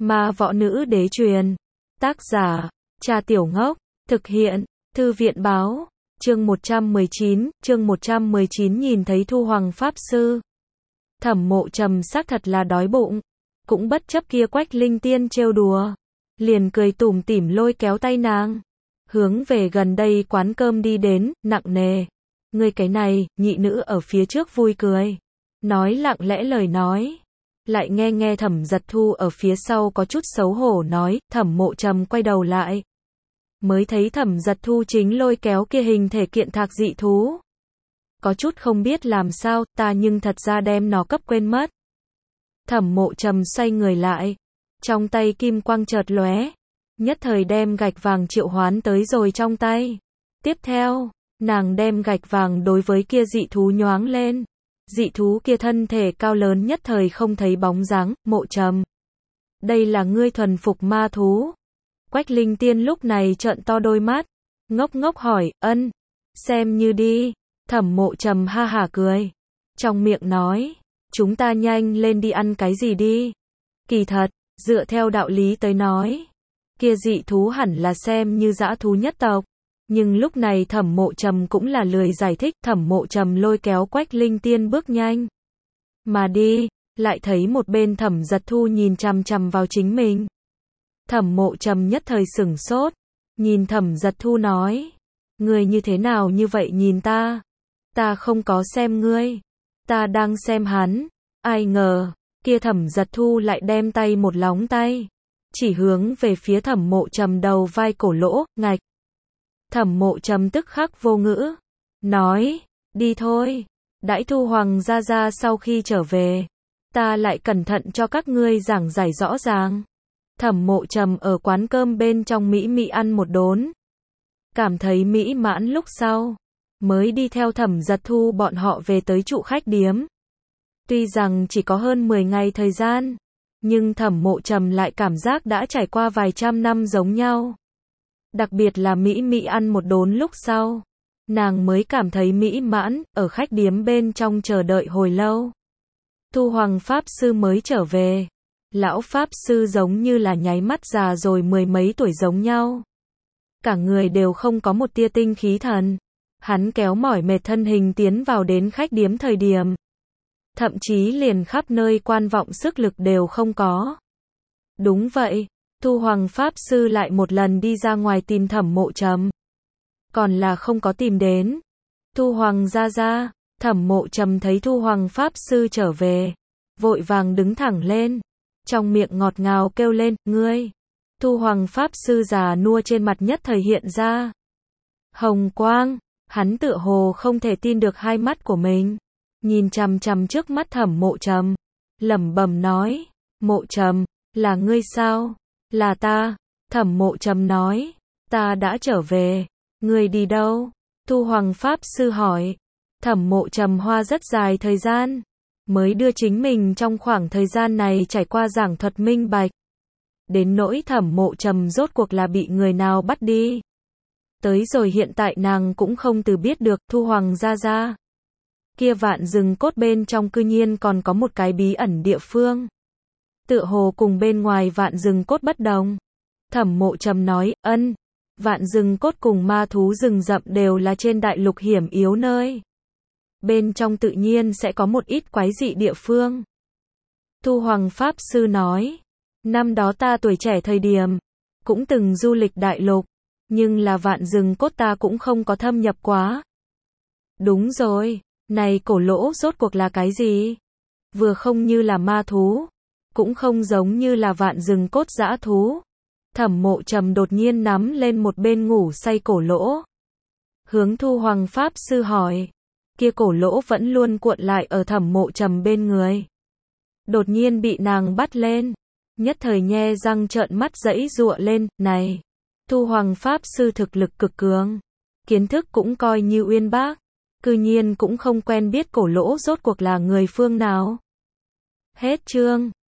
Ma võ nữ đế truyền. Tác giả, Trà Tiểu Ngốc. Thực hiện, Thư viện báo. Chương 119 nhìn thấy Thu Hoàng Pháp Sư. Thẩm Mộ Trầm xác thật là đói bụng. Cũng bất chấp kia Quách Linh Tiên trêu đùa. Liền cười tủm tỉm lôi kéo tay nàng. Hướng về gần đây quán cơm đi đến, nặng nề. Ngươi cái này, nhị nữ ở phía trước vui cười. Nói lặng lẽ lời nói. Lại nghe Thẩm Giật Thu ở phía sau có chút xấu hổ nói, Thẩm Mộ Trầm quay đầu lại. Mới thấy Thẩm Giật Thu chính lôi kéo kia hình thể kiện thạc dị thú. Có chút không biết làm sao, ta nhưng thật ra đem nó cấp quên mất. Thẩm Mộ Trầm xoay người lại. Trong tay kim quang chợt lóe. Nhất thời đem gạch vàng triệu hoán tới rồi trong tay. Tiếp theo, nàng đem gạch vàng đối với kia dị thú nhoáng lên. Dị thú kia thân thể cao lớn nhất thời không thấy bóng dáng. Mộ Trầm, đây là ngươi thuần phục ma thú. Quách Linh Tiên lúc này trợn to đôi mắt, ngốc ngốc hỏi, ân, xem như đi. Thẩm Mộ Trầm ha hả cười, trong miệng nói, chúng ta nhanh lên đi ăn cái gì đi. Kỳ thật, dựa theo đạo lý tới nói, kia dị thú hẳn là xem như dã thú nhất tộc. Nhưng lúc này Thẩm Mộ Trầm cũng là lười giải thích. Thẩm Mộ Trầm lôi kéo Quách Linh Tiên bước nhanh mà đi, lại thấy một bên Thẩm Giật Thu nhìn chằm chằm vào chính mình. Thẩm Mộ Trầm nhất thời sửng sốt, nhìn Thẩm Giật Thu nói, ngươi như thế nào như vậy nhìn ta? Ta không có xem ngươi, ta đang xem hắn. Ai ngờ, kia Thẩm Giật Thu lại đem tay một lóng tay, chỉ hướng về phía Thẩm Mộ Trầm đầu vai cổ lỗ, ngạch. Thẩm Mộ Trầm tức khắc vô ngữ, nói, đi thôi, đãi Thu Hoàng gia gia sau khi trở về, ta lại cẩn thận cho các ngươi giảng giải rõ ràng. Thẩm Mộ Trầm ở quán cơm bên trong mỹ ăn một đốn, cảm thấy mỹ mãn lúc sau, mới đi theo Thẩm Giật Thu bọn họ về tới trụ khách điếm. Tuy rằng chỉ có hơn 10 ngày thời gian, nhưng Thẩm Mộ Trầm lại cảm giác đã trải qua vài trăm năm giống nhau. Đặc biệt là mỹ ăn một đốn lúc sau, nàng mới cảm thấy mỹ mãn. Ở khách điếm bên trong chờ đợi hồi lâu, Thu Hoàng Pháp Sư mới trở về. Lão Pháp Sư giống như là nháy mắt già rồi mười mấy tuổi giống nhau. Cả người đều không có một tia tinh khí thần. Hắn kéo mỏi mệt thân hình tiến vào đến khách điếm thời điểm, thậm chí liền khắp nơi quan vọng sức lực đều không có. Đúng vậy, Thu Hoàng Pháp Sư lại một lần đi ra ngoài tìm Thẩm Mộ Trầm, còn là không có tìm đến. Thu Hoàng gia gia. Thẩm Mộ Trầm thấy Thu Hoàng Pháp Sư trở về, vội vàng đứng thẳng lên, trong miệng ngọt ngào kêu lên, ngươi. Thu Hoàng Pháp Sư già nua trên mặt nhất thời hiện ra hồng quang, hắn tựa hồ không thể tin được hai mắt của mình, nhìn chằm chằm trước mắt Thẩm Mộ Trầm, lẩm bẩm nói, Mộ Trầm, là ngươi sao? Là ta. Thẩm Mộ Trầm nói, ta đã trở về. Ngươi đi đâu? Thu Hoàng Pháp Sư hỏi. Thẩm Mộ Trầm hoa rất dài thời gian, mới đưa chính mình trong khoảng thời gian này trải qua giảng thuật minh bạch. Đến nỗi Thẩm Mộ Trầm rốt cuộc là bị người nào bắt đi. Tới rồi hiện tại nàng cũng không từ biết được. Thu Hoàng gia gia, kia vạn rừng cốt bên trong cư nhiên còn có một cái bí ẩn địa phương, tựa hồ cùng bên ngoài vạn rừng cốt bất đồng. Thẩm Mộ Trầm nói, ân, vạn rừng cốt cùng ma thú rừng rậm đều là trên đại lục hiểm yếu nơi. Bên trong tự nhiên sẽ có một ít quái dị địa phương. Thu Hoàng Pháp Sư nói, năm đó ta tuổi trẻ thời điểm, cũng từng du lịch đại lục, nhưng là vạn rừng cốt ta cũng không có thâm nhập quá. Đúng rồi, này cổ lỗ rốt cuộc là cái gì? Vừa không như là ma thú, cũng không giống như là vạn rừng cốt dã thú. Thẩm Mộ Trầm đột nhiên nắm lên một bên ngủ say cổ lỗ, hướng Thu Hoàng Pháp Sư hỏi. Kia cổ lỗ vẫn luôn cuộn lại ở Thẩm Mộ Trầm bên người, đột nhiên bị nàng bắt lên, nhất thời nhe răng trợn mắt giãy giụa lên. Này, Thu Hoàng Pháp Sư thực lực cực cường, kiến thức cũng coi như uyên bác, cư nhiên cũng không quen biết cổ lỗ rốt cuộc là người phương nào. Hết chương.